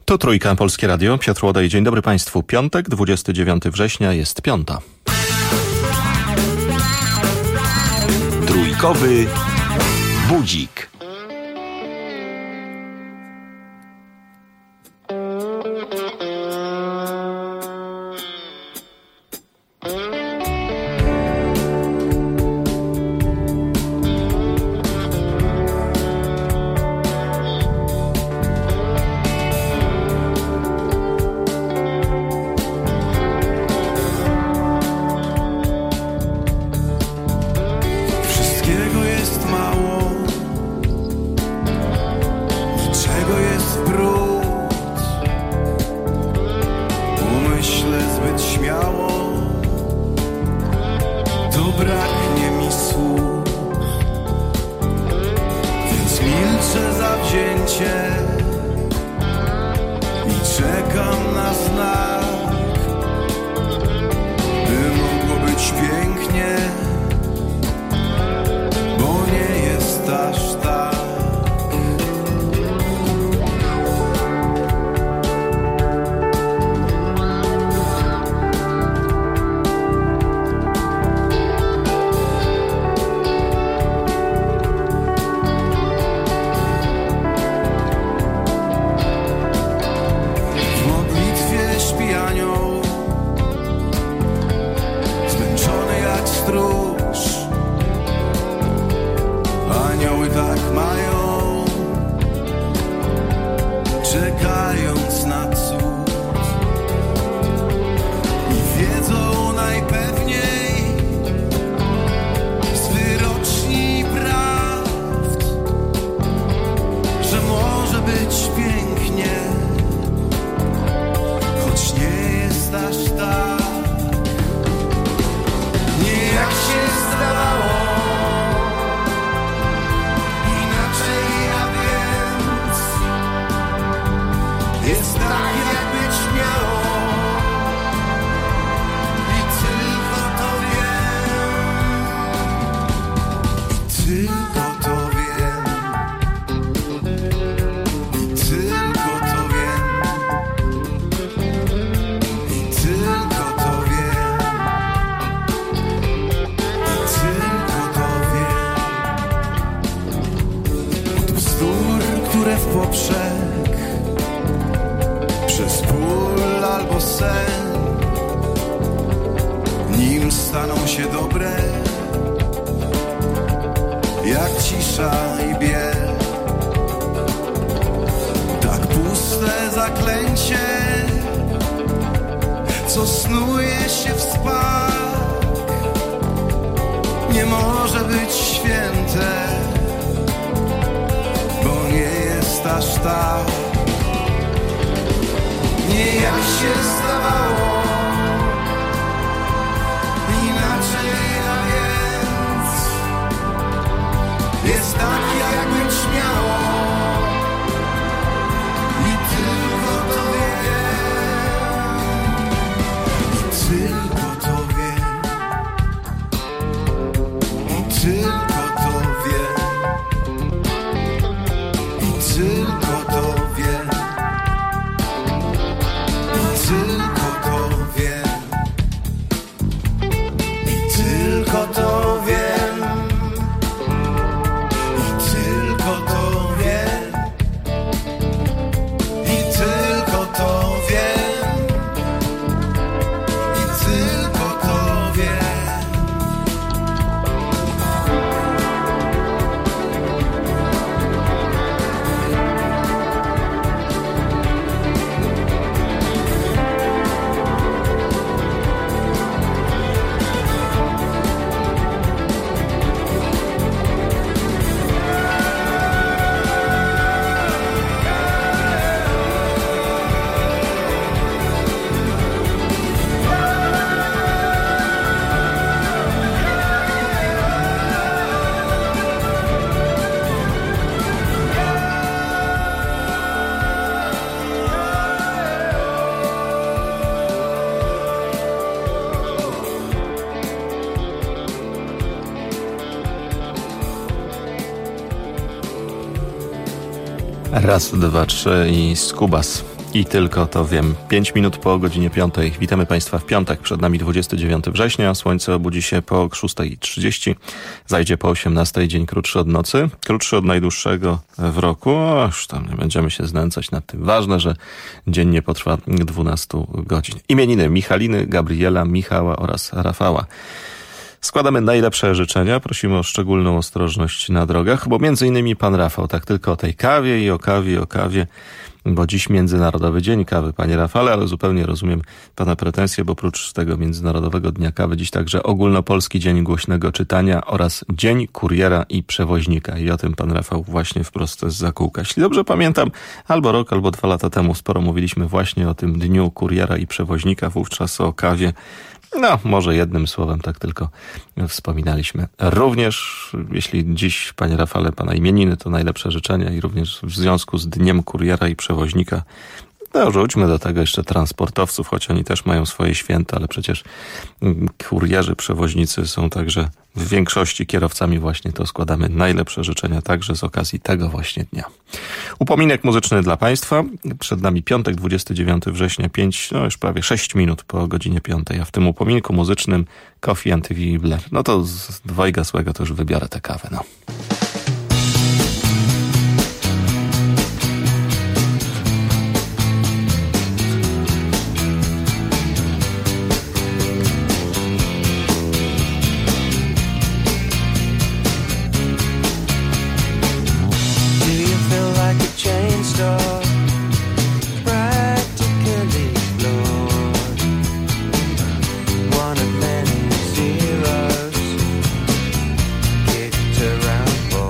To Trójka, Polskie Radio, Piotr Łodej. Dzień dobry Państwu. Piątek, 29 września, jest 5. Trójkowy budzik. Raz, dwa, trzy i skubas. I tylko to wiem. 5 minut po godzinie 5. Witamy Państwa w piątek. Przed nami 29 września. Słońce obudzi się po 6:30. Zajdzie po 18:00. Dzień krótszy od nocy. Krótszy od najdłuższego w roku. Już tam nie będziemy się znęcać nad tym. Ważne, że dzień nie potrwa 12 godzin. Imieniny Michaliny, Gabriela, Michała oraz Rafała. Składamy najlepsze życzenia. Prosimy o szczególną ostrożność na drogach, bo między innymi pan Rafał, tak tylko o tej kawie i o kawie, bo dziś Międzynarodowy Dzień Kawy, panie Rafale, ale zupełnie rozumiem pana pretensje, bo oprócz tego Międzynarodowego Dnia Kawy dziś także Ogólnopolski Dzień Głośnego Czytania oraz Dzień Kuriera i Przewoźnika. I o tym pan Rafał właśnie wprost z zakółka. Jeśli dobrze pamiętam, albo rok, albo 2 lata temu sporo mówiliśmy właśnie o tym Dniu Kuriera i Przewoźnika, wówczas o kawie. No, może jednym słowem tak tylko wspominaliśmy. Również, jeśli dziś, panie Rafale, pana imieniny, to najlepsze życzenia i również w związku z Dniem Kuriera i Przewoźnika, no, rzućmy do tego jeszcze transportowców, choć oni też mają swoje święta, ale przecież kurierzy, przewoźnicy są także w większości kierowcami właśnie, to składamy najlepsze życzenia także z okazji tego właśnie dnia. Upominek muzyczny dla Państwa. Przed nami piątek, 29 września, już prawie 6 minut po godzinie 5, a w tym upominku muzycznym Coffee and Blair. No to z dwojga złego to już wybiorę tę kawę, no. Around for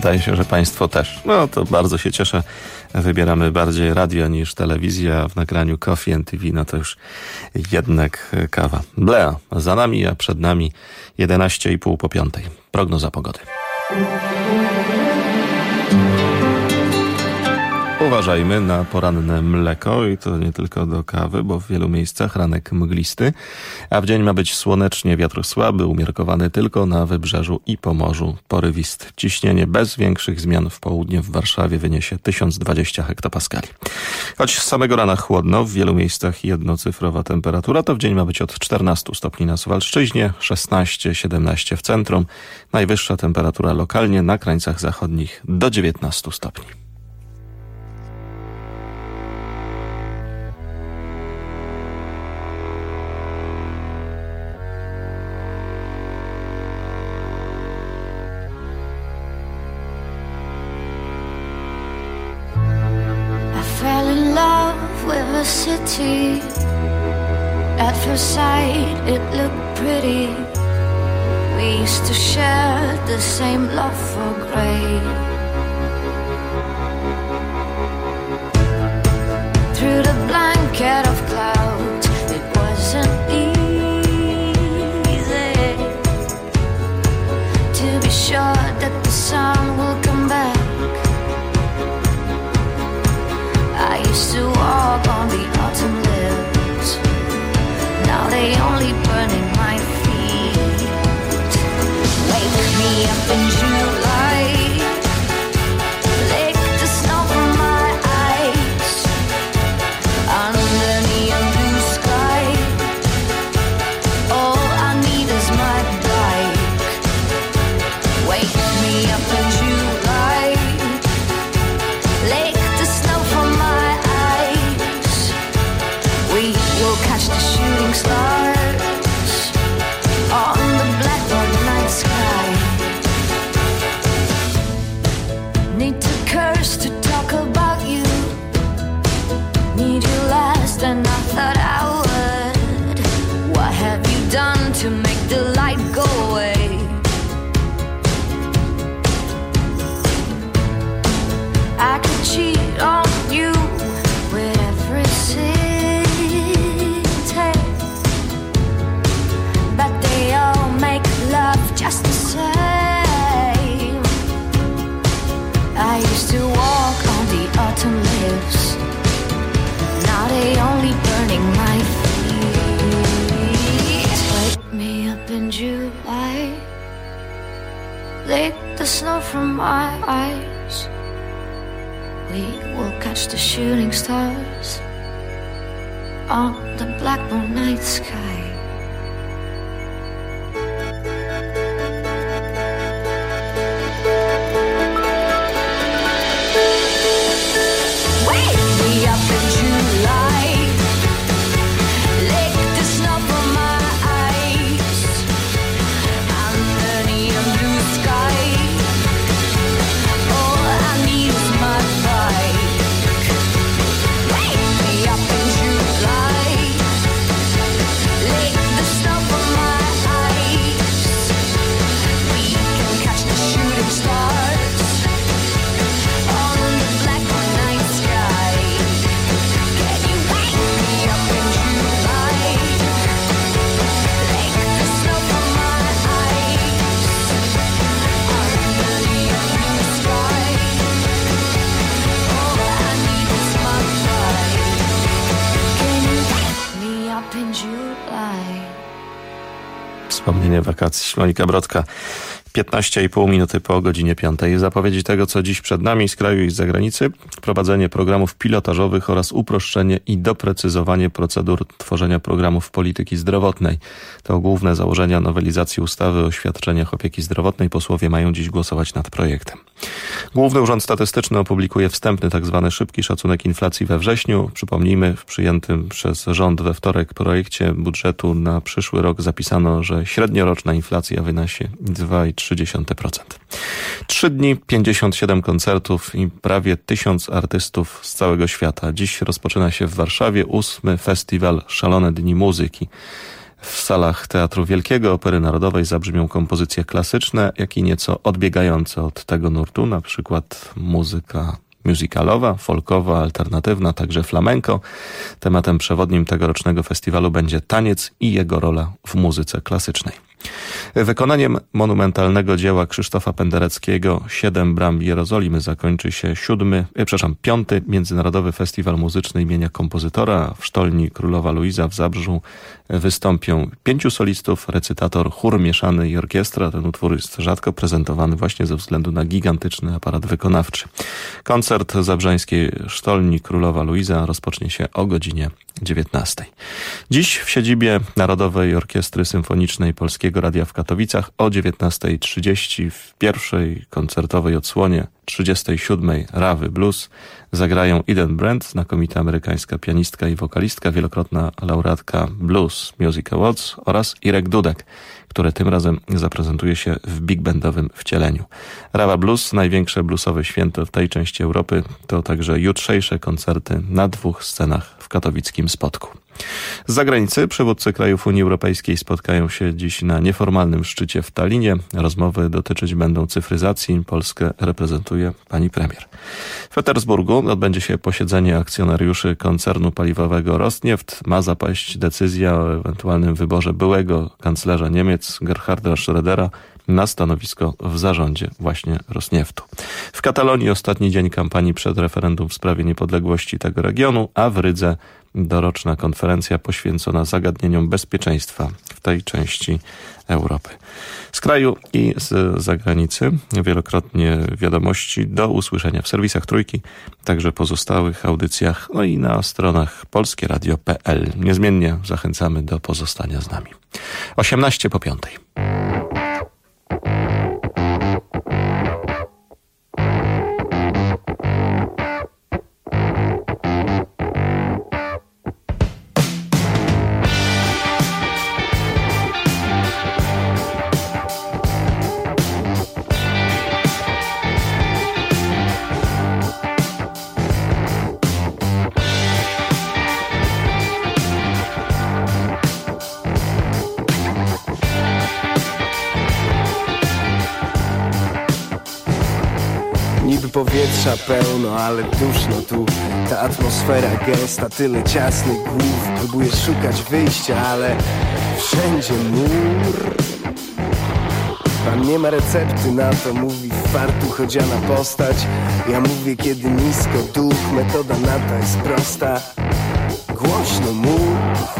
Zdaje się, że państwo też. No to bardzo się cieszę. Wybieramy bardziej radio niż telewizja. W nagraniu Coffee and TV, no to już jednak kawa. Blea za nami, a przed nami 11:30 po 5. Prognoza pogody. Uważajmy na poranne mleko i to nie tylko do kawy, bo w wielu miejscach ranek mglisty, a w dzień ma być słonecznie, wiatr słaby, umiarkowany tylko na wybrzeżu i Pomorzu, porywisty. Ciśnienie bez większych zmian w południe w Warszawie wyniesie 1020 hektopaskali. Choć z samego rana chłodno, w wielu miejscach jednocyfrowa temperatura, to w dzień ma być od 14 stopni na Suwalszczyźnie, 16-17 w centrum, najwyższa temperatura lokalnie na krańcach zachodnich do 19 stopni. City. At first sight it looked pretty. We used to share the same love for grey. Through the blanket of clouds it wasn't easy to be sure that the sun will come back. I used to walk on the autumn leaves. Now they only burn in my feet. Wake me up in July. Lick the snow from my eyes. Under neon blue sky. All I need is my bike. Wake me up in July. Lick the snow from my we'll catch the shooting stars on the blackboard night sky. Need to curse to talk about you. Need you less than I thought I would. What have you done to make the light go away? I could cheat on you with every sin. Love just the same. I used to walk on the autumn leaves. Now they only burning my feet. Wake me up in July. Lick the snow from my eyes. We will catch the shooting stars on the blackboard night sky. Wspomnienie wakacji. Monika Brodka. 15,5 minuty po godzinie 5. Zapowiedzi tego, co dziś przed nami z kraju i z zagranicy. Wprowadzenie programów pilotażowych oraz uproszczenie i doprecyzowanie procedur tworzenia programów polityki zdrowotnej. To główne założenia nowelizacji ustawy o świadczeniach opieki zdrowotnej. Posłowie mają dziś głosować nad projektem. Główny Urząd Statystyczny opublikuje wstępny tzw. szybki szacunek inflacji we wrześniu. Przypomnijmy, w przyjętym przez rząd we wtorek projekcie budżetu na przyszły rok zapisano, że średnioroczna inflacja wyniesie 2,3%. 3 dni, 57 koncertów i prawie 1000 artystów z całego świata. Dziś rozpoczyna się w Warszawie 8. festiwal Szalone Dni Muzyki. W salach Teatru Wielkiego Opery Narodowej zabrzmią kompozycje klasyczne, jak i nieco odbiegające od tego nurtu, na przykład muzyka musicalowa, folkowa, alternatywna, także flamenco. Tematem przewodnim tegorocznego festiwalu będzie taniec i jego rola w muzyce klasycznej. Wykonaniem monumentalnego dzieła Krzysztofa Pendereckiego 7 bram Jerozolimy zakończy się 5. Międzynarodowy Festiwal Muzyczny imienia kompozytora. W Sztolni Królowa Luiza w Zabrzu wystąpią 5 solistów, recytator, chór mieszany i orkiestra. Ten utwór jest rzadko prezentowany właśnie ze względu na gigantyczny aparat wykonawczy. Koncert Zabrzańskiej Sztolni Królowa Luiza rozpocznie się o godzinie 19. Dziś w siedzibie Narodowej Orkiestry Symfonicznej Polskiego Radia w Katowicach o 19:30 w pierwszej koncertowej odsłonie 37. Rawy Blues zagrają Eden Brand, znakomita amerykańska pianistka i wokalistka, wielokrotna laureatka Blues Music Awards, oraz Irek Dudek, które tym razem zaprezentuje się w big bandowym wcieleniu. Rawa Blues, największe bluesowe święto w tej części Europy, to także jutrzejsze koncerty na 2 scenach w katowickim Spodku. Z zagranicy przywódcy krajów Unii Europejskiej spotkają się dziś na nieformalnym szczycie w Tallinie. Rozmowy dotyczyć będą cyfryzacji. Polskę reprezentuje pani premier. W Petersburgu odbędzie się posiedzenie akcjonariuszy koncernu paliwowego Rosneft. Ma zapaść decyzja o ewentualnym wyborze byłego kanclerza Niemiec Gerharda Schrödera na stanowisko w zarządzie właśnie Rosnieftu. W Katalonii ostatni dzień kampanii przed referendum w sprawie niepodległości tego regionu, a w Rydze doroczna konferencja poświęcona zagadnieniom bezpieczeństwa w tej części Europy. Z kraju i z zagranicy wielokrotnie wiadomości do usłyszenia w serwisach Trójki, także pozostałych audycjach, no i na stronach polskieradio.pl. Niezmiennie zachęcamy do pozostania z nami. 5:18. Powietrza pełno, ale duszno tu. Ta atmosfera gęsta, tyle ciasnych głów. Próbuję szukać wyjścia, ale wszędzie mur. Pan nie ma recepty na to, mówi w fartuch odziana postać. Ja mówię, kiedy nisko duch, metoda nata jest prosta. Głośno mów.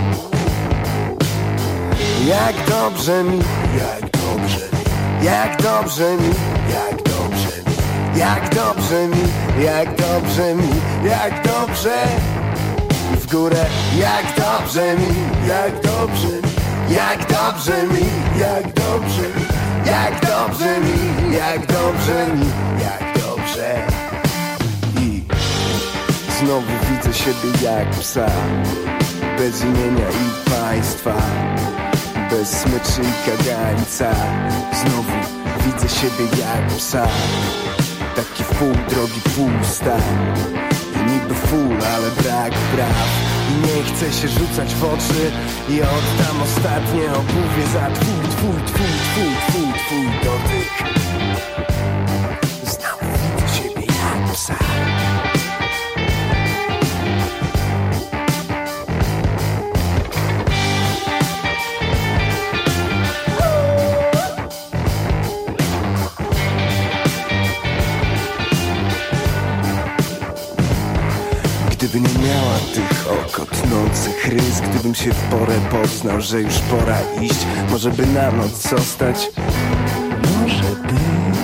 Jak dobrze mi, jak dobrze mi, jak dobrze mi, jak dobrze mi. Jak dobrze mi, jak dobrze mi, jak dobrze. W górę, jak dobrze mi, jak dobrze mi, jak dobrze mi, jak dobrze mi, jak dobrze mi, jak dobrze mi, jak dobrze. I znowu widzę siebie jak psa, bez imienia i państwa, bez smyczy i kagańca. Znowu widzę siebie jak psa, taki w pół drogi, pół stan. I niby full, ale brak praw. I nie chcę się rzucać w oczy i oddam ostatnie obuwie za twój dotyk. Znowu widzę siebie jak psa. Gdyby nie miała tych okotnących rys, gdybym się w porę poznał, że już pora iść, może by na noc zostać, może by.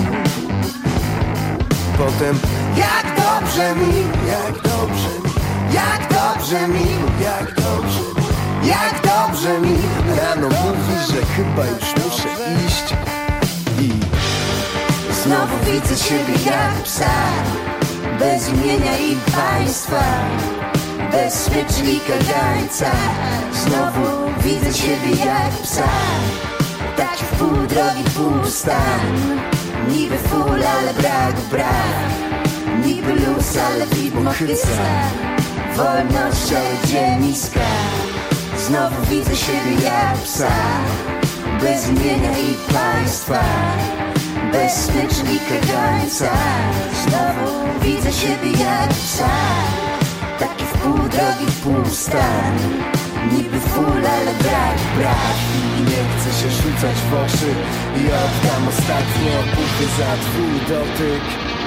Potem jak dobrze mi, jak dobrze mi, jak dobrze mi, jak dobrze mi, jak dobrze mi. Rano mówi, że chyba już muszę iść i znowu widzę siebie jak psa, bez imienia i państwa, bez smyczy i kagańca. Znowu widzę siebie jak psa, taki w pół drogi, pół stan. Niby full, ale brak braw. Niby luz, ale widmo chyca. Wolność, ale gdzie niska. Znowu widzę siebie jak psa, bez imienia i państwa, bez smyczy i kagańca. Znowu widzę siebie jak psa, taki w pół drogi, w pół stan. Niby full, ale brak i nie chcę się rzucać w oczy i oddam ostatnie opuchy za twój dotyk.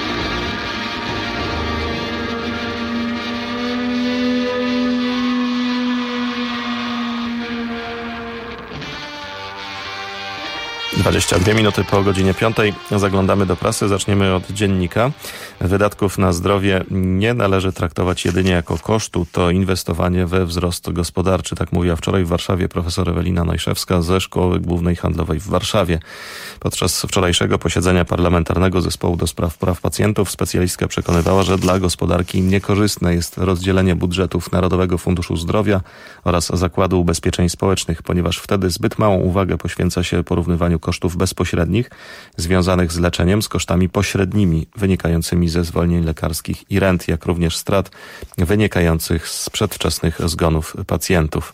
Dwadzieścia 2 minuty po godzinie 5. Zaglądamy do prasy. Zaczniemy od dziennika. Wydatków na zdrowie nie należy traktować jedynie jako kosztu. To inwestowanie we wzrost gospodarczy. Tak mówiła wczoraj w Warszawie profesor Ewelina Nojszewska ze Szkoły Głównej Handlowej w Warszawie. Podczas wczorajszego posiedzenia Parlamentarnego Zespołu do Spraw Praw Pacjentów specjalistka przekonywała, że dla gospodarki niekorzystne jest rozdzielenie budżetów Narodowego Funduszu Zdrowia oraz Zakładu Ubezpieczeń Społecznych, ponieważ wtedy zbyt małą uwagę poświęca się porównywaniu kosztów bezpośrednich związanych z leczeniem z kosztami pośrednimi wynikającymi ze zwolnień lekarskich i rent, jak również strat wynikających z przedwczesnych zgonów pacjentów.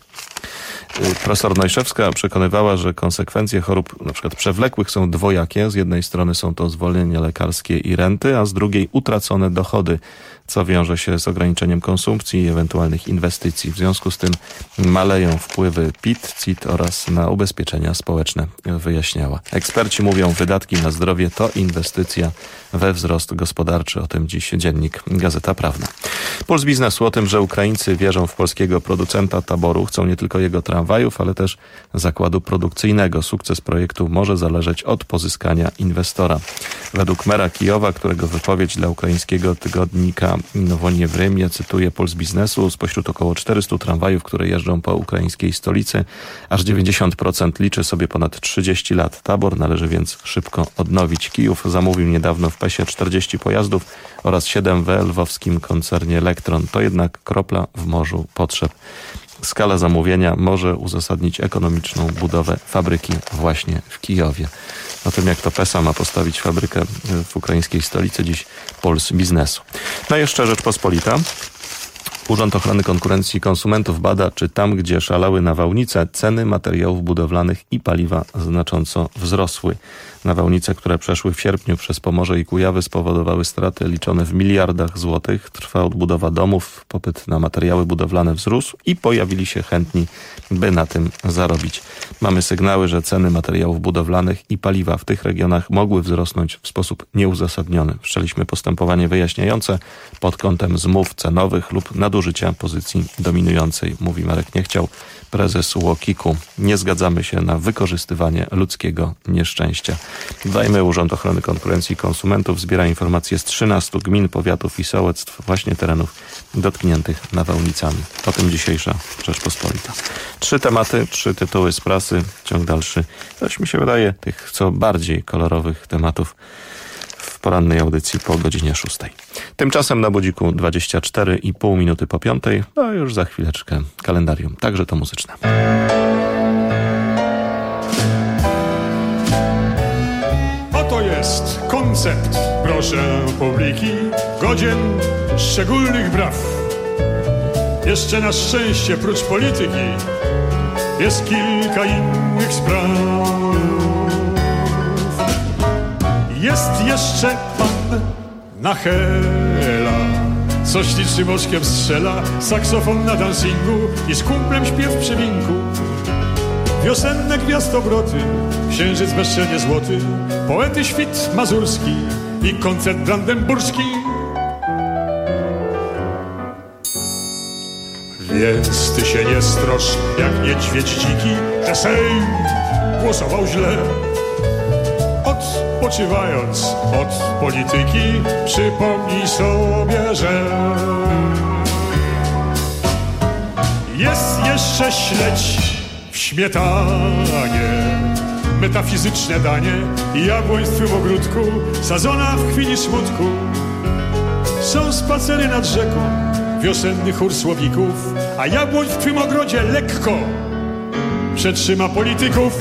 Profesor Nojszewska przekonywała, że konsekwencje chorób np. przewlekłych są dwojakie. Z jednej strony są to zwolnienia lekarskie i renty, a z drugiej utracone dochody, co wiąże się z ograniczeniem konsumpcji i ewentualnych inwestycji. W związku z tym maleją wpływy PIT, CIT oraz na ubezpieczenia społeczne, wyjaśniała. Eksperci mówią, wydatki na zdrowie to inwestycja we wzrost gospodarczy. O tym dziś dziennik Gazeta Prawna. Puls Biznesu o tym, że Ukraińcy wierzą w polskiego producenta taboru, chcą nie tylko jego tramwajów, ale też zakładu produkcyjnego. Sukces projektu może zależeć od pozyskania inwestora. Według mera Kijowa, którego wypowiedź dla ukraińskiego tygodnika Nowonie Wrymie cytuje Puls Biznesu, spośród około 400 tramwajów, które jeżdżą po ukraińskiej stolicy, aż 90% liczy sobie ponad 30 lat. Tabor należy więc szybko odnowić. Kijów zamówił niedawno w PES-ie 40 pojazdów oraz 7 w lwowskim koncernie Elektron. To jednak kropla w morzu potrzeb. Skala zamówienia może uzasadnić ekonomiczną budowę fabryki właśnie w Kijowie. O tym, jak to PESA ma postawić fabrykę w ukraińskiej stolicy, dziś Puls Biznesu. No i jeszcze Rzeczpospolita. Urząd Ochrony Konkurencji i Konsumentów bada, czy tam, gdzie szalały nawałnice, ceny materiałów budowlanych i paliwa znacząco wzrosły. Nawałnice, które przeszły w sierpniu przez Pomorze i Kujawy, spowodowały straty liczone w miliardach złotych. Trwa odbudowa domów, popyt na materiały budowlane wzrósł i pojawili się chętni, by na tym zarobić. Mamy sygnały, że ceny materiałów budowlanych i paliwa w tych regionach mogły wzrosnąć w sposób nieuzasadniony. Wszczęliśmy postępowanie wyjaśniające pod kątem zmów cenowych lub nadużycia pozycji dominującej, mówi Marek Niechciał, prezes UOKiK-u. Nie zgadzamy się na wykorzystywanie ludzkiego nieszczęścia. Dodajmy, Urząd Ochrony Konkurencji i Konsumentów zbiera informacje z 13 gmin, powiatów i sołectw, właśnie terenów dotkniętych nawałnicami. O tym dzisiejsza Rzeczpospolita. 3 tematy, 3 tytuły z prasy. Ciąg dalszy, coś mi się wydaje, tych co bardziej kolorowych tematów w porannej audycji po godzinie 6. Tymczasem na budziku 24,5 minuty po 5, a już za chwileczkę kalendarium, także to muzyczne. Oto jest koncept, proszę publiki, godzien szczególnych braw. Jeszcze na szczęście, prócz polityki, jest kilka innych spraw. Jest jeszcze pan Nachela, co ślicznym oczkiem strzela, saksofon na dancingu i z kumplem śpiew przy winku. Wiosenne gwiazdobroty, księżyc bezczelnie złoty, poety świt mazurski i koncert brandenburski. Więc ty się nie strosz jak niedźwiedź dziki, że Sejm głosował źle. Odpoczywając od polityki, przypomnij sobie, że jest jeszcze śledź w śmietanie, metafizyczne danie jabłoń w twym ogródku, sadzona w chwili smutku. Są spacery nad rzeką, wiosenny chór słowików, a jabłoń w twym ogrodzie lekko przetrzyma polityków.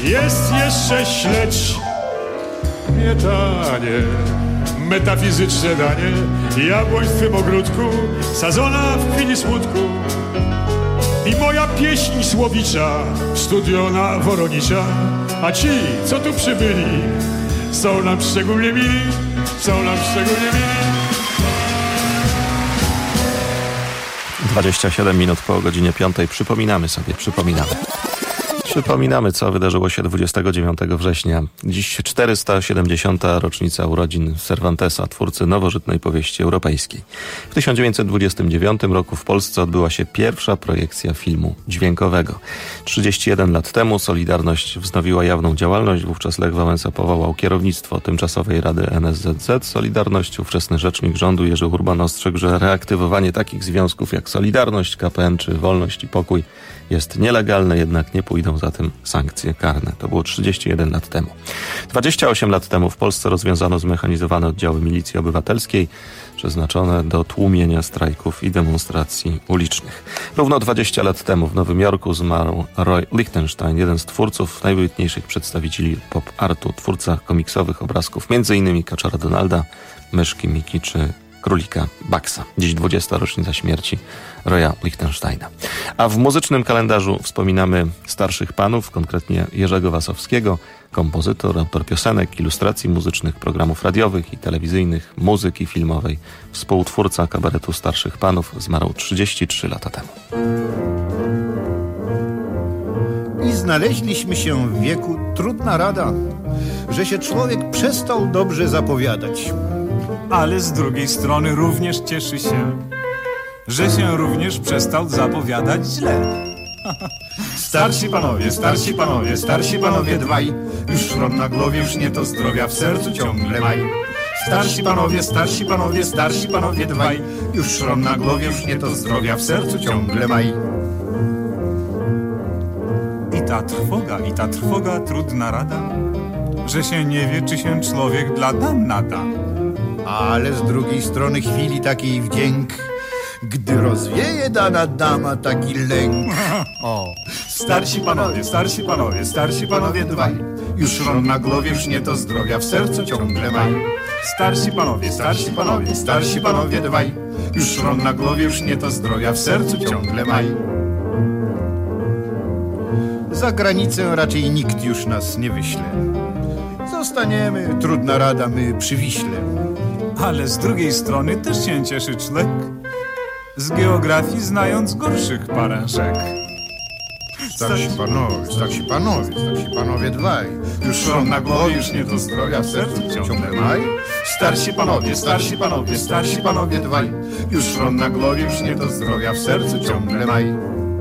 Jest jeszcze śledź, mietanie, metafizyczne danie, jabłoń w twym ogródku, sadzona w chwili smutku. I moja pieśń słowicza, studiona woronicza, a ci, co tu przybyli, są nam szczególnie mili, są nam szczególnie mili. 27 minut po godzinie 5. Przypominamy, co wydarzyło się 29 września. Dziś 470. rocznica urodzin Cervantesa, twórcy nowożytnej powieści europejskiej. W 1929 roku w Polsce odbyła się pierwsza projekcja filmu dźwiękowego. 31 lat temu Solidarność wznowiła jawną działalność. Wówczas Lech Wałęsa powołał kierownictwo tymczasowej Rady NSZZ Solidarność. Ówczesny rzecznik rządu Jerzy Urban ostrzegł, że reaktywowanie takich związków jak Solidarność, KPN czy Wolność i Pokój jest nielegalne, jednak nie pójdą za tym sankcje karne. To było 31 lat temu. 28 lat temu w Polsce rozwiązano zmechanizowane oddziały milicji obywatelskiej przeznaczone do tłumienia strajków i demonstracji ulicznych. Równo 20 lat temu w Nowym Jorku zmarł Roy Lichtenstein, jeden z twórców najwybitniejszych przedstawicieli pop-artu, twórca komiksowych obrazków, m.in. Kaczora Donalda, Myszki Miki czy Królika Bucksa. Dziś 20. rocznica śmierci Roya Lichtensteina. A w muzycznym kalendarzu wspominamy starszych panów, konkretnie Jerzego Wasowskiego, kompozytor, autor piosenek, ilustracji muzycznych, programów radiowych i telewizyjnych, muzyki filmowej, współtwórca kabaretu Starszych Panów, zmarł 33 lata temu. I znaleźliśmy się w wieku, trudna rada, że się człowiek przestał dobrze zapowiadać. Ale z drugiej strony również cieszy się, że się również przestał zapowiadać źle. Starsi panowie, starsi panowie, starsi panowie dwaj, już szron na głowie, już nie to zdrowia w sercu ciągle maj. Starsi panowie, starsi panowie, starsi panowie dwaj, już szron na głowie, już nie to zdrowia w sercu ciągle maj. I ta trwoga, trudna rada, że się nie wie, czy się człowiek dla dam nada. Ale z drugiej strony chwili takiej wdzięk, gdy rozwieje dana dama taki lęk. O, starsi panowie, starsi panowie, starsi panowie dwaj, już szron na głowie, już nie to zdrowia w sercu ciągle maj. Starsi panowie, starsi panowie, starsi panowie dwaj, już szron na głowie, już nie to zdrowia w sercu ciągle maj. Za granicę raczej nikt już nas nie wyśle. Zostaniemy, trudna rada, my przy Wiśle. Ale z drugiej strony też się cieszy człek, z geografii znając gorszych parę rzek. Starsi panowie, starsi panowie, starsi panowie dwaj, już szron na głowie, już nie do zdrowia w sercu ciągle maj. Starsi panowie, starsi panowie, starsi panowie dwaj, już szron na głowie, już nie do zdrowia w sercu ciągle maj.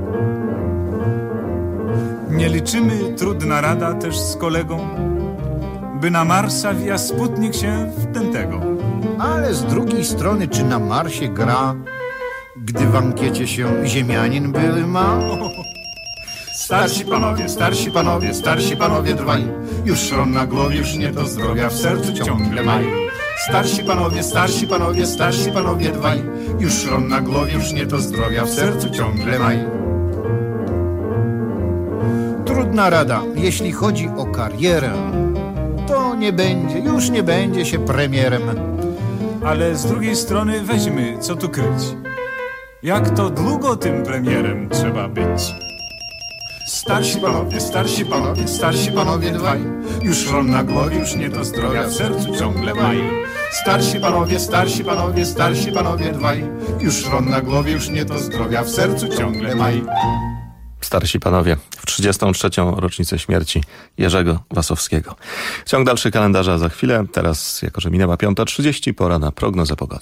Nie liczymy, trudna rada, też z kolegą, by na Marsa via Sputnik się w tętego. Ale z drugiej strony, czy na Marsie gra, gdy w ankiecie się ziemianin były ma? Starsi panowie, starsi panowie, starsi panowie dwaj, już szron na głowie, już nie do zdrowia w sercu ciągle maj. Starsi panowie, starsi panowie, starsi panowie dwaj, już szron na głowie, już nie do zdrowia w sercu ciągle maj. Trudna rada, jeśli chodzi o karierę, to nie będzie, już nie będzie się premierem. Ale z drugiej strony weźmy, co tu kryć, jak to długo tym premierem trzeba być. Starsi panowie, starsi panowie, starsi panowie dwaj, już szron na głowie, już nie do zdrowia w sercu ciągle maj. Starsi panowie, starsi panowie, starsi panowie dwaj, już szron na głowie, już nie do zdrowia w sercu ciągle maj. Starsi panowie, w 33. rocznicę śmierci Jerzego Wasowskiego. Ciąg dalszy kalendarza za chwilę. Teraz, jako że minęła 5:30, pora na prognozę pogody.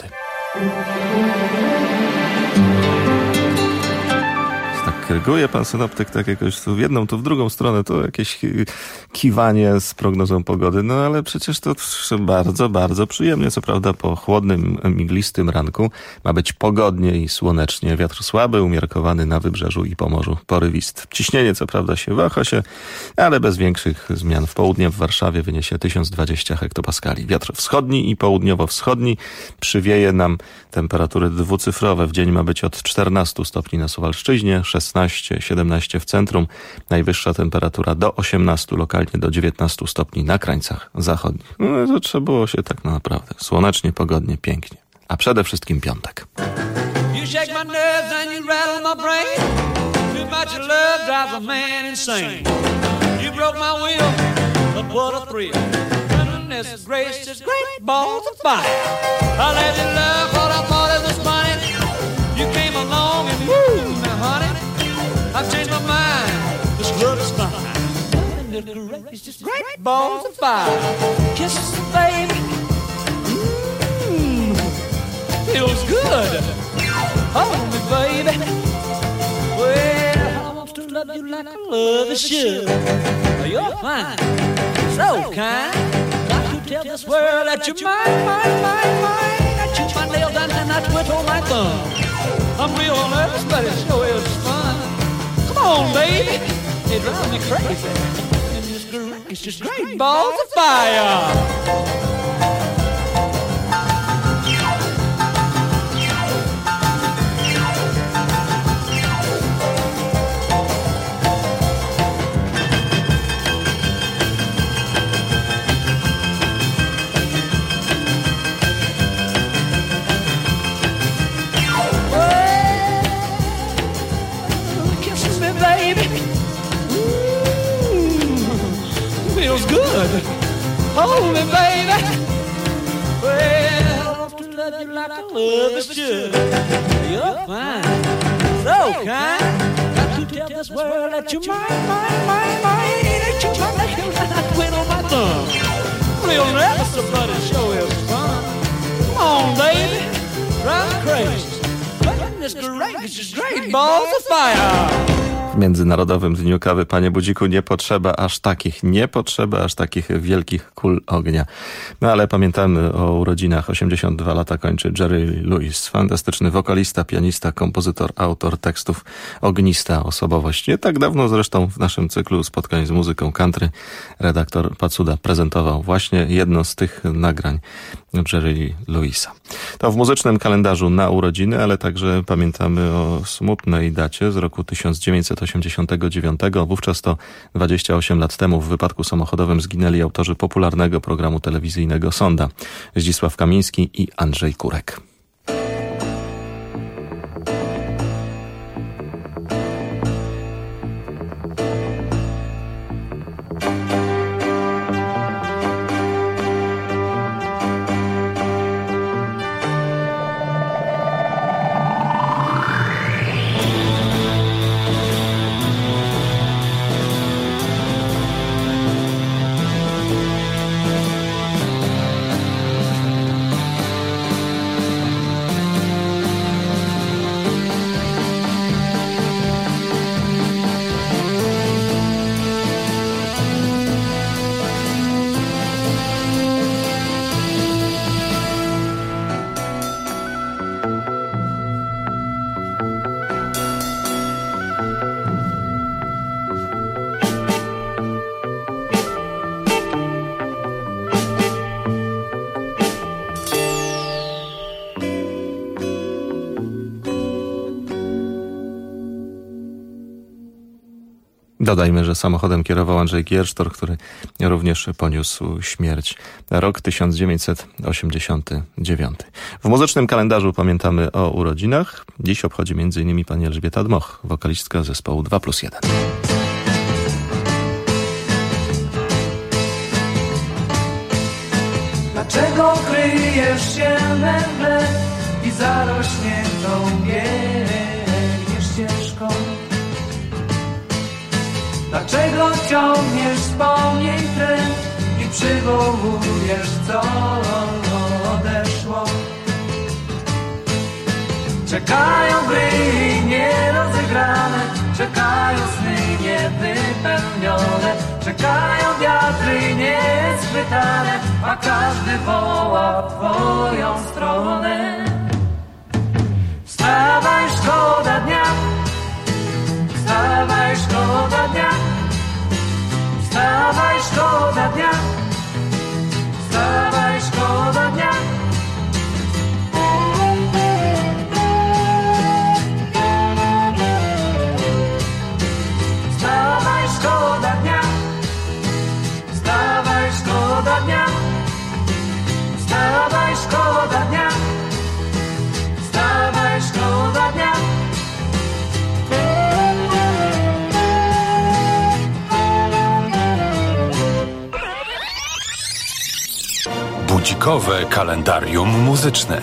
Kryguje pan synoptyk tak jakoś tu w jedną, tu w drugą stronę, to jakieś kiwanie z prognozą pogody, no ale przecież to bardzo, bardzo przyjemnie. Co prawda po chłodnym, miglistym ranku ma być pogodnie i słonecznie. Wiatr słaby, umiarkowany na wybrzeżu i Pomorzu, porywist. Ciśnienie co prawda się waha się, ale bez większych zmian. W południe w Warszawie wyniesie 1020 hektopaskali. Wiatr wschodni i południowo-wschodni przywieje nam temperatury dwucyfrowe. W dzień ma być od 14 stopni na Suwalszczyźnie, 16 16-17 w centrum, najwyższa temperatura do 18, lokalnie do 19 stopni na krańcach zachodnich. No to trzeba było się tak naprawdę słonecznie, pogodnie, pięknie. A przede wszystkim piątek. You shake my nerves and you rattle my brain. Too much love drives a man insane. You broke my will, but what a thrill. Goodness gracious, great balls of fire. I let you love what I thought it was funny. You came along and moved me, honey. I've changed my mind, this love is fine. Goodness gracious, great balls of fire. Kisses, baby. Feels good. Hold me, baby. Well, I want to love you like I love you should. You're fine, so kind. Got to tell this world that you're mine, mine, mine, mine. I chew my nails down and I twiddle my thumb. I'm real nervous, but it sure is fun. Come on, baby. It drives me crazy. And it's just great balls of fire. Feels good. Hold me, baby. Well, I want to love you like I love you should. You're fine, so kind. Got to tell this world that you're mine, mine, mine, mine. That you're my nails and I twiddle my thumb. Real nervous, but it sure is fun. Come on, baby, drive me crazy. Goodness gracious, great balls of fire. W Międzynarodowym Dniu Kawy, panie Budziku, nie potrzeba aż takich wielkich kul ognia. No ale pamiętamy o urodzinach. 82 lata kończy Jerry Lewis. Fantastyczny wokalista, pianista, kompozytor, autor tekstów, ognista osobowość. Nie tak dawno zresztą w naszym cyklu spotkań z muzyką country redaktor Pacuda prezentował właśnie jedno z tych nagrań Jerry Lewisa. To w muzycznym kalendarzu na urodziny, ale także pamiętamy o smutnej dacie z roku 1989. Wówczas to 28 lat temu w wypadku samochodowym zginęli autorzy popularnego programu telewizyjnego Sonda, Zdzisław Kamiński i Andrzej Kurek. Dodajmy, że samochodem kierował Andrzej Giersztor, który również poniósł śmierć. Rok 1989. W muzycznym kalendarzu pamiętamy o urodzinach. Dziś obchodzi m.in. pani Elżbieta Dmoch, wokalistka zespołu 2+1. Dlaczego kryjesz się we mgle i zarośniętą biegniesz ścieżką? Dlaczego ciągniesz wspomnień tlen i przywołujesz, co odeszło? Czekają gry nierozegrane, czekają sny niewypełnione, czekają wiatry nieschwytane, a każdy woła w twoją stronę. Wstawaj, szkoda dnia, wstawaj, szkoda dnia, wstawaj, szkoda dnia, wstawaj, szkoda dnia. Piątkowe kalendarium muzyczne.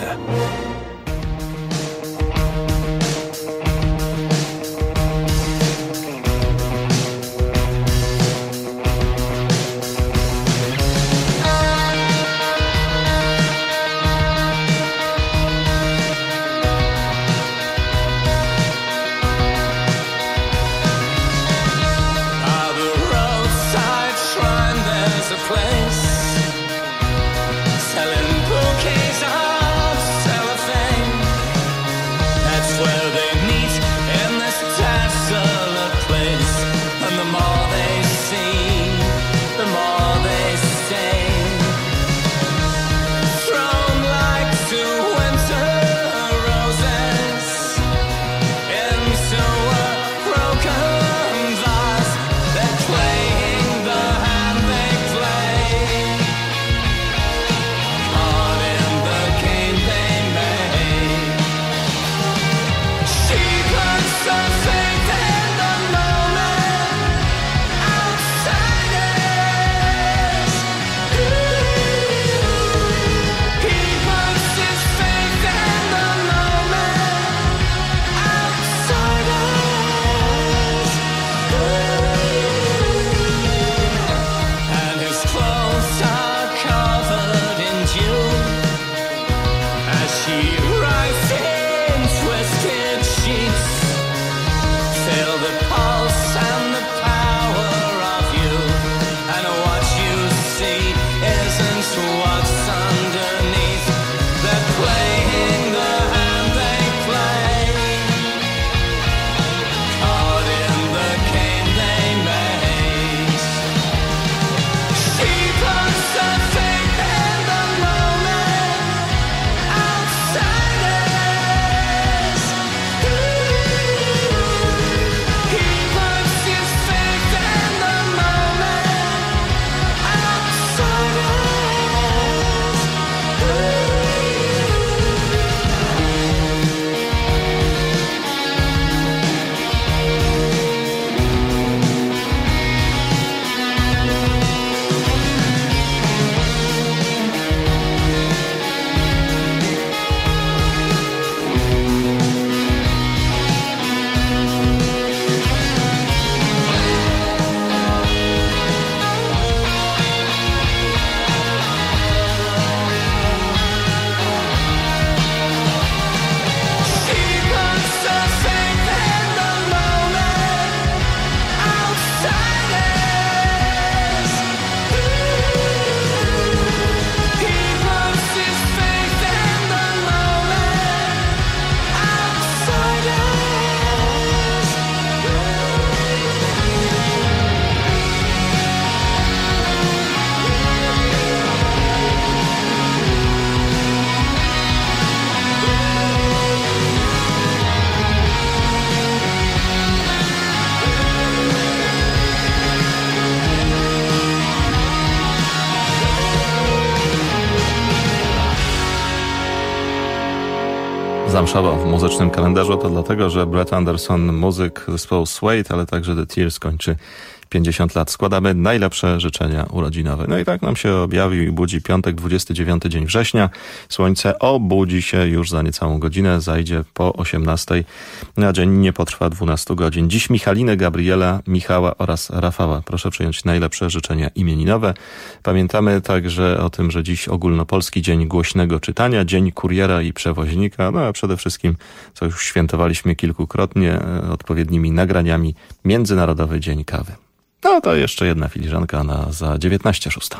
Zamszało w muzycznym kalendarzu, to dlatego, że Brett Anderson, muzyk zespołu Suede, ale także The Tears kończy 50 lat. Składamy najlepsze życzenia urodzinowe. No i tak nam się objawił i budzi piątek, 29 dzień września. Słońce obudzi się już za niecałą godzinę, zajdzie po 18, a dzień nie potrwa 12 godzin. Dziś Michaliny, Gabriela, Michała oraz Rafała. Proszę przyjąć najlepsze życzenia imieninowe. Pamiętamy także o tym, że dziś ogólnopolski dzień głośnego czytania, dzień kuriera i przewoźnika, no a przede wszystkim, co już świętowaliśmy kilkukrotnie, odpowiednimi nagraniami, Międzynarodowy Dzień Kawy. No to jeszcze jedna filiżanka za 19:06.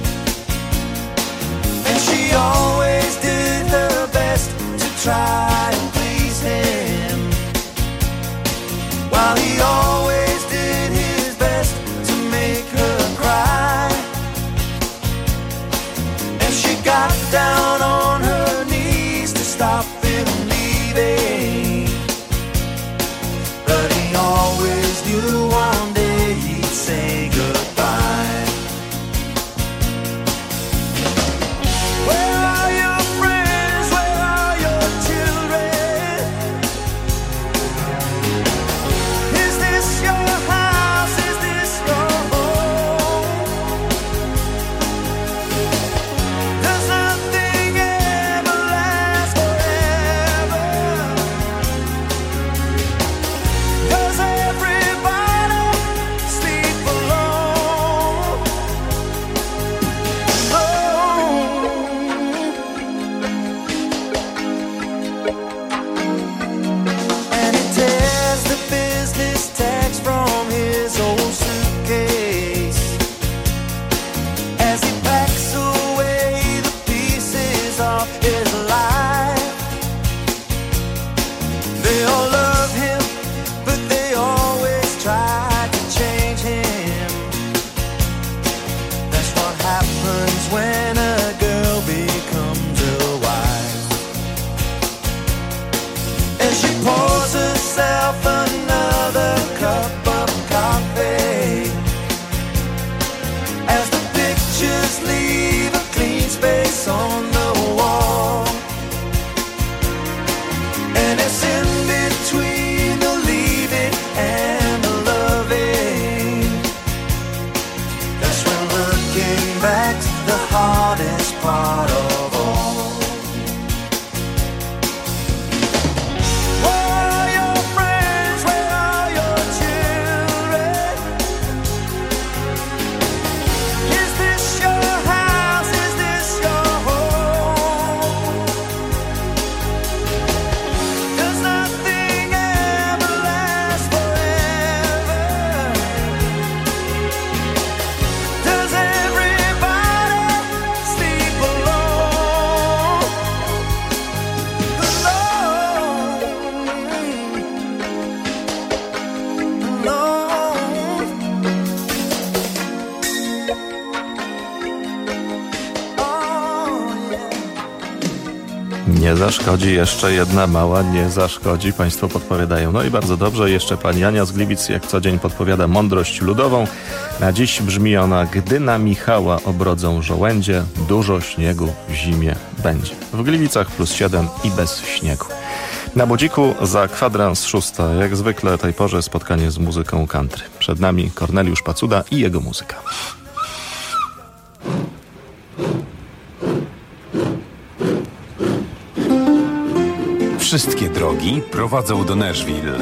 Try rozparową. Nie zaszkodzi, jeszcze jedna mała nie zaszkodzi, państwo podpowiadają. No i bardzo dobrze, jeszcze pani Ania z Gliwic jak co dzień podpowiada mądrość ludową. Na dziś brzmi ona: gdy na Michała obrodzą żołędzie, dużo śniegu w zimie będzie. W Gliwicach +7 i bez śniegu. Na budziku za kwadrans 6, jak zwykle o tej porze spotkanie z muzyką country. Przed nami Korneliusz Pacuda i jego muzyka. Wszystkie drogi prowadzą do Nashville.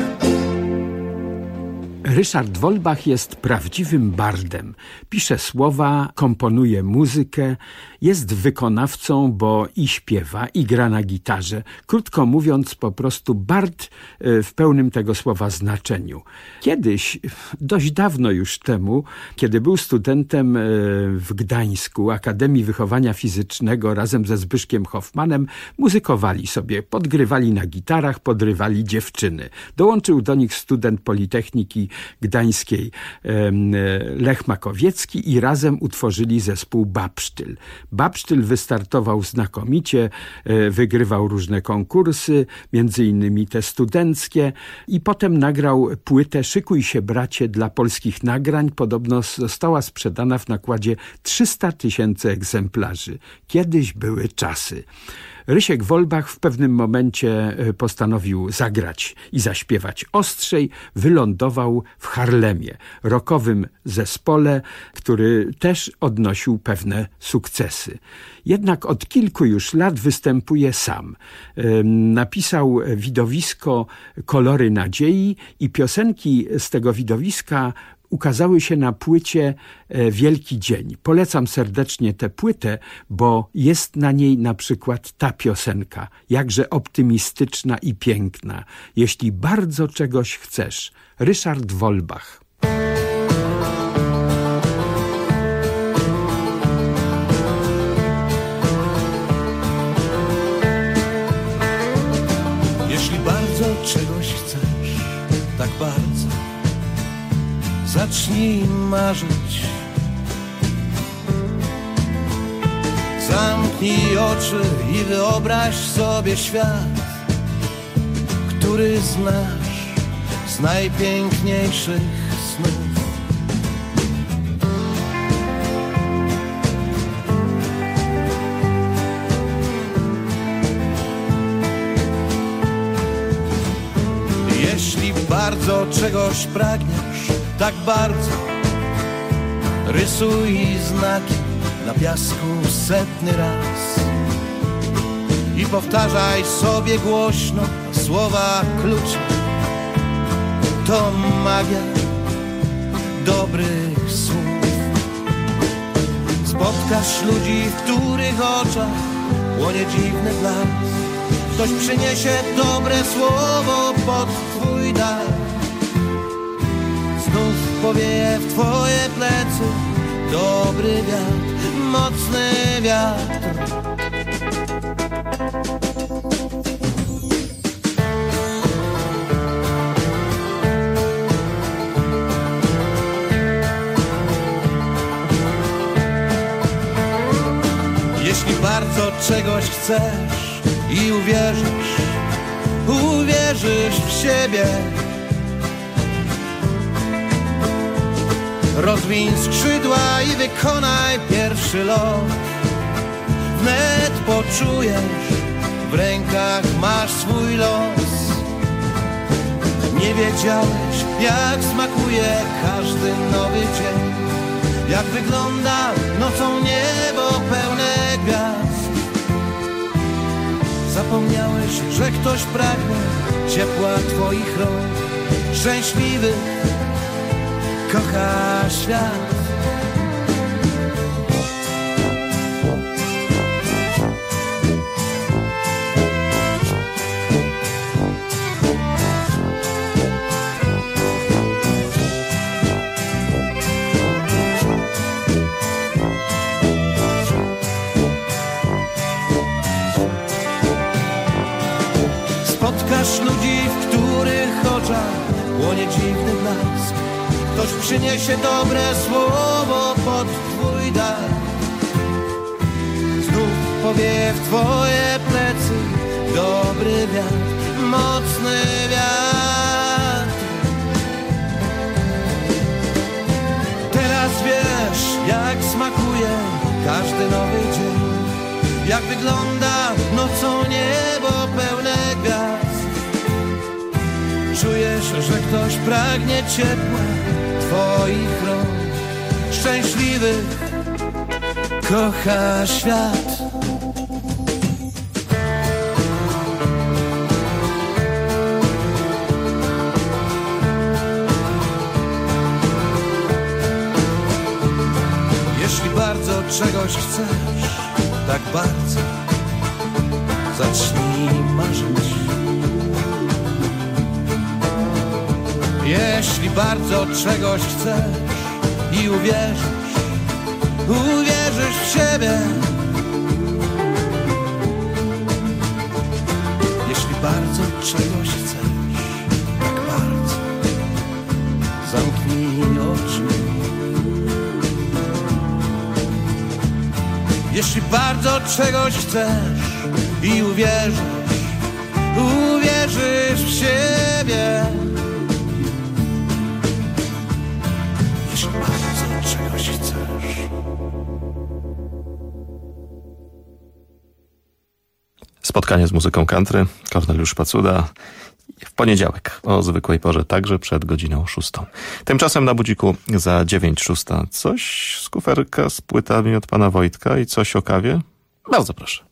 Ryszard Wolbach jest prawdziwym bardem. Pisze słowa, komponuje muzykę, jest wykonawcą, bo i śpiewa, i gra na gitarze. Krótko mówiąc, po prostu bard w pełnym tego słowa znaczeniu. Kiedyś, dość dawno już temu, kiedy był studentem w Gdańsku Akademii Wychowania Fizycznego razem ze Zbyszkiem Hoffmanem, muzykowali sobie, podgrywali na gitarach, podrywali dziewczyny. Dołączył do nich student Politechniki Gdańskiej Lech Makowiecki i razem utworzyli zespół Babsztyl. Babsztyl wystartował znakomicie, wygrywał różne konkursy, między innymi te studenckie, i potem nagrał płytę Szykuj się bracie dla polskich nagrań. Podobno została sprzedana w nakładzie 300 000 egzemplarzy. Kiedyś były czasy. Rysiek Wolbach w pewnym momencie postanowił zagrać i zaśpiewać ostrzej. Wylądował w Harlemie, rockowym zespole, który też odnosił pewne sukcesy. Jednak od kilku już lat występuje sam. Napisał widowisko Kolory Nadziei i piosenki z tego widowiska ukazały się na płycie Wielki Dzień. Polecam serdecznie tę płytę, bo jest na niej na przykład ta piosenka, jakże optymistyczna i piękna. Jeśli bardzo czegoś chcesz. Ryszard Wolbach. Jeśli bardzo czegoś chcesz, tak bardzo, zacznij marzyć. Zamknij oczy i wyobraź sobie świat, który znasz z najpiękniejszych snów. Jeśli bardzo czegoś pragniesz, tak bardzo, rysuj znaki na piasku 100 raz i powtarzaj sobie głośno słowa klucze. To magia dobrych słów. Spotkasz ludzi, w których oczach płonie dziwny blask. Ktoś przyniesie dobre słowo pod twój dach. Znów powieje w twoje plecy dobry wiatr, mocny wiatr. Jeśli bardzo czegoś chcesz i uwierzysz w siebie, rozwiń skrzydła i wykonaj pierwszy lot. Wnet poczujesz, w rękach masz swój los. Nie wiedziałeś, jak smakuje każdy nowy dzień, jak wygląda nocą niebo pełne gwiazd. Zapomniałeś, że ktoś pragnie ciepła twoich rąk. Szczęśliwy kocha świat. Spotkasz ludzi, w których oczach płonie dziwny blask. Ktoś przyniesie dobre słowo pod twój dach. Znów powieje w twoje plecy dobry wiatr, mocny wiatr. Teraz wiesz, jak smakuje każdy nowy dzień. Jak wygląda nocą niebo pełne gwiazd. Czujesz, że ktoś pragnie ciepła twoich rąk. Szczęśliwy kocha świat. Jeśli bardzo czegoś chcesz, tak bardzo, zacznij marzyć. Jeśli bardzo czegoś chcesz i uwierzysz w siebie. Jeśli bardzo czegoś chcesz, tak bardzo, zamknij oczy. Jeśli bardzo czegoś chcesz i uwierzysz w siebie. Jeśli bardzo czegoś chcesz. Spotkanie z muzyką country, Korneliusz Pacuda. W poniedziałek o zwykłej porze, także przed godziną 6. Tymczasem na budziku za 9:06. Coś z kuferka z płytami od pana Wojtka i coś o kawie? Bardzo proszę.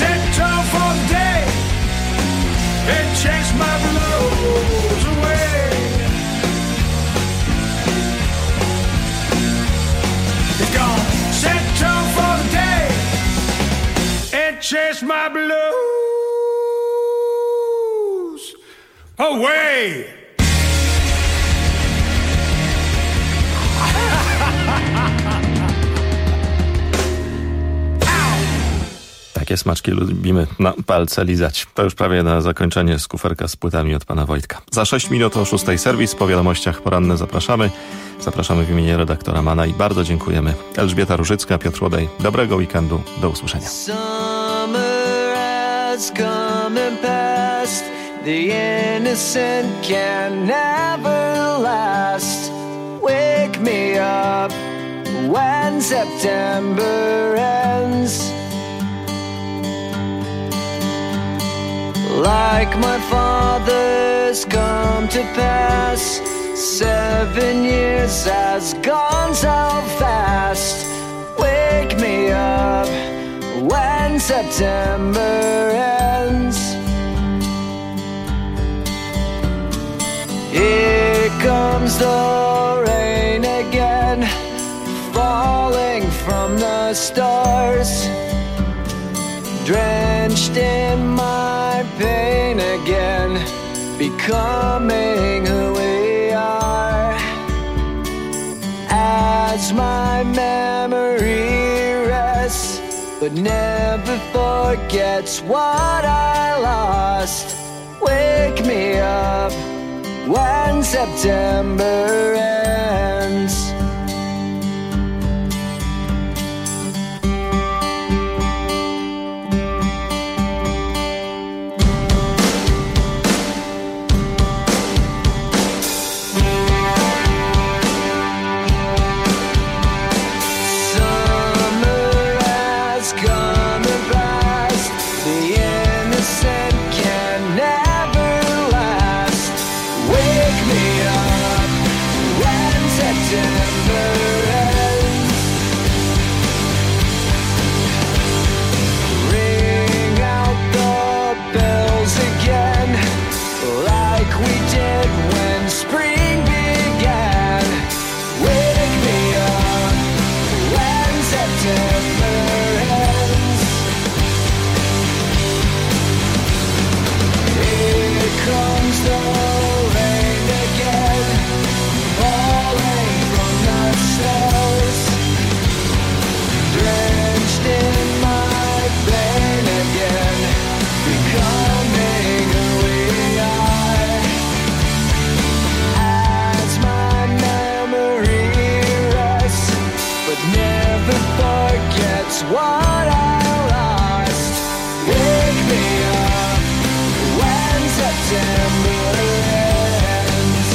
set off for the day and chase my blues away. It's gone. Set off for the day and chase my blues away. Takie smaczki lubimy na palce lizać. To już prawie na zakończenie z kuferka z płytami od pana Wojtka. Za 6 minut o 6 serwis, po wiadomościach poranne zapraszamy. Zapraszamy w imieniu redaktora Mana i bardzo dziękujemy. Elżbieta Różycka, Piotr Łodej. Dobrego weekendu, do usłyszenia. Summer has come and passed. The innocent can never last. Wake me up when September ends. Like my father's come to pass, 7 years has gone so fast. Wake me up when September ends. Here comes the rain again, falling from the stars, drenched in my pain again, becoming who we are. As my memory rests, but never forgets what I lost. Wake me up when September ends. What I lost. Wake me up when September ends.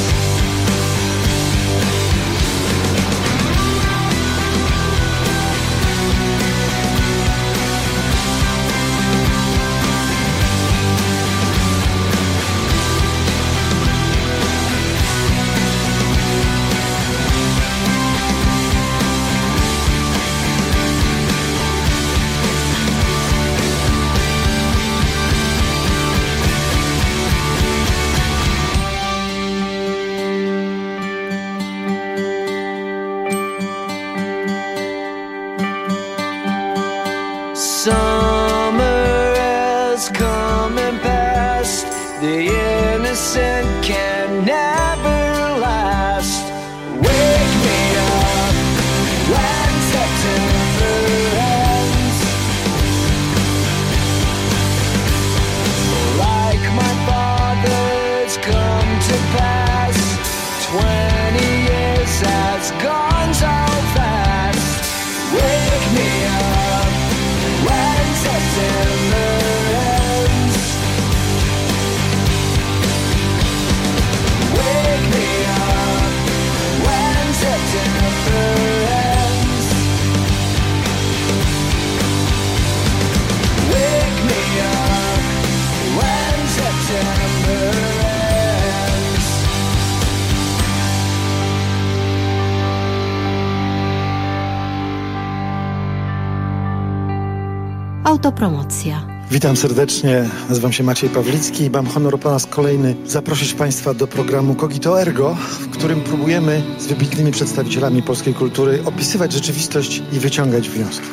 Summer has come and passed. The innocent can never last. Wake me up when September ends. Like my father's come to pass, 20 years has gone so fast. Wake me up when September ends. Wake me up when September ends. Wake me up when September ends. Autopromocja. Witam serdecznie, nazywam się Maciej Pawlicki i mam honor po raz kolejny zaprosić Państwa do programu Cogito Ergo, w którym próbujemy z wybitnymi przedstawicielami polskiej kultury opisywać rzeczywistość i wyciągać wnioski.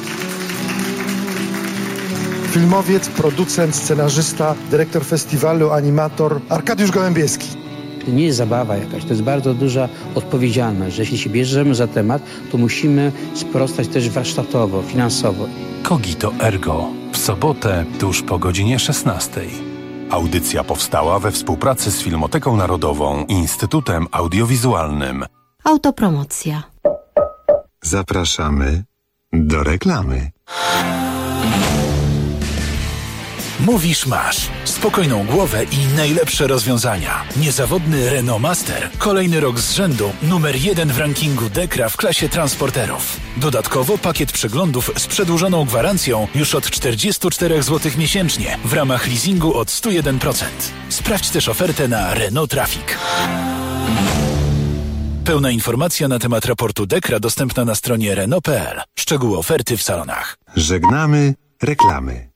Filmowiec, producent, scenarzysta, dyrektor festiwalu, animator Arkadiusz Gołębieski. To nie jest zabawa jakaś, to jest bardzo duża odpowiedzialność, że jeśli się bierzemy za temat, to musimy sprostać też warsztatowo, finansowo. Cogito Ergo. W sobotę tuż po godzinie 16. Audycja powstała we współpracy z Filmoteką Narodową i Instytutem Audiowizualnym. Autopromocja. Zapraszamy do reklamy. Mówisz masz. Spokojną głowę i najlepsze rozwiązania. Niezawodny Renault Master. Kolejny rok z rzędu numer 1 w rankingu Dekra w klasie transporterów. Dodatkowo pakiet przeglądów z przedłużoną gwarancją już od 44 zł miesięcznie w ramach leasingu od 101%. Sprawdź też ofertę na Renault Traffic. Pełna informacja na temat raportu Dekra dostępna na stronie Renault.pl. Szczegóły oferty w salonach. Żegnamy reklamy.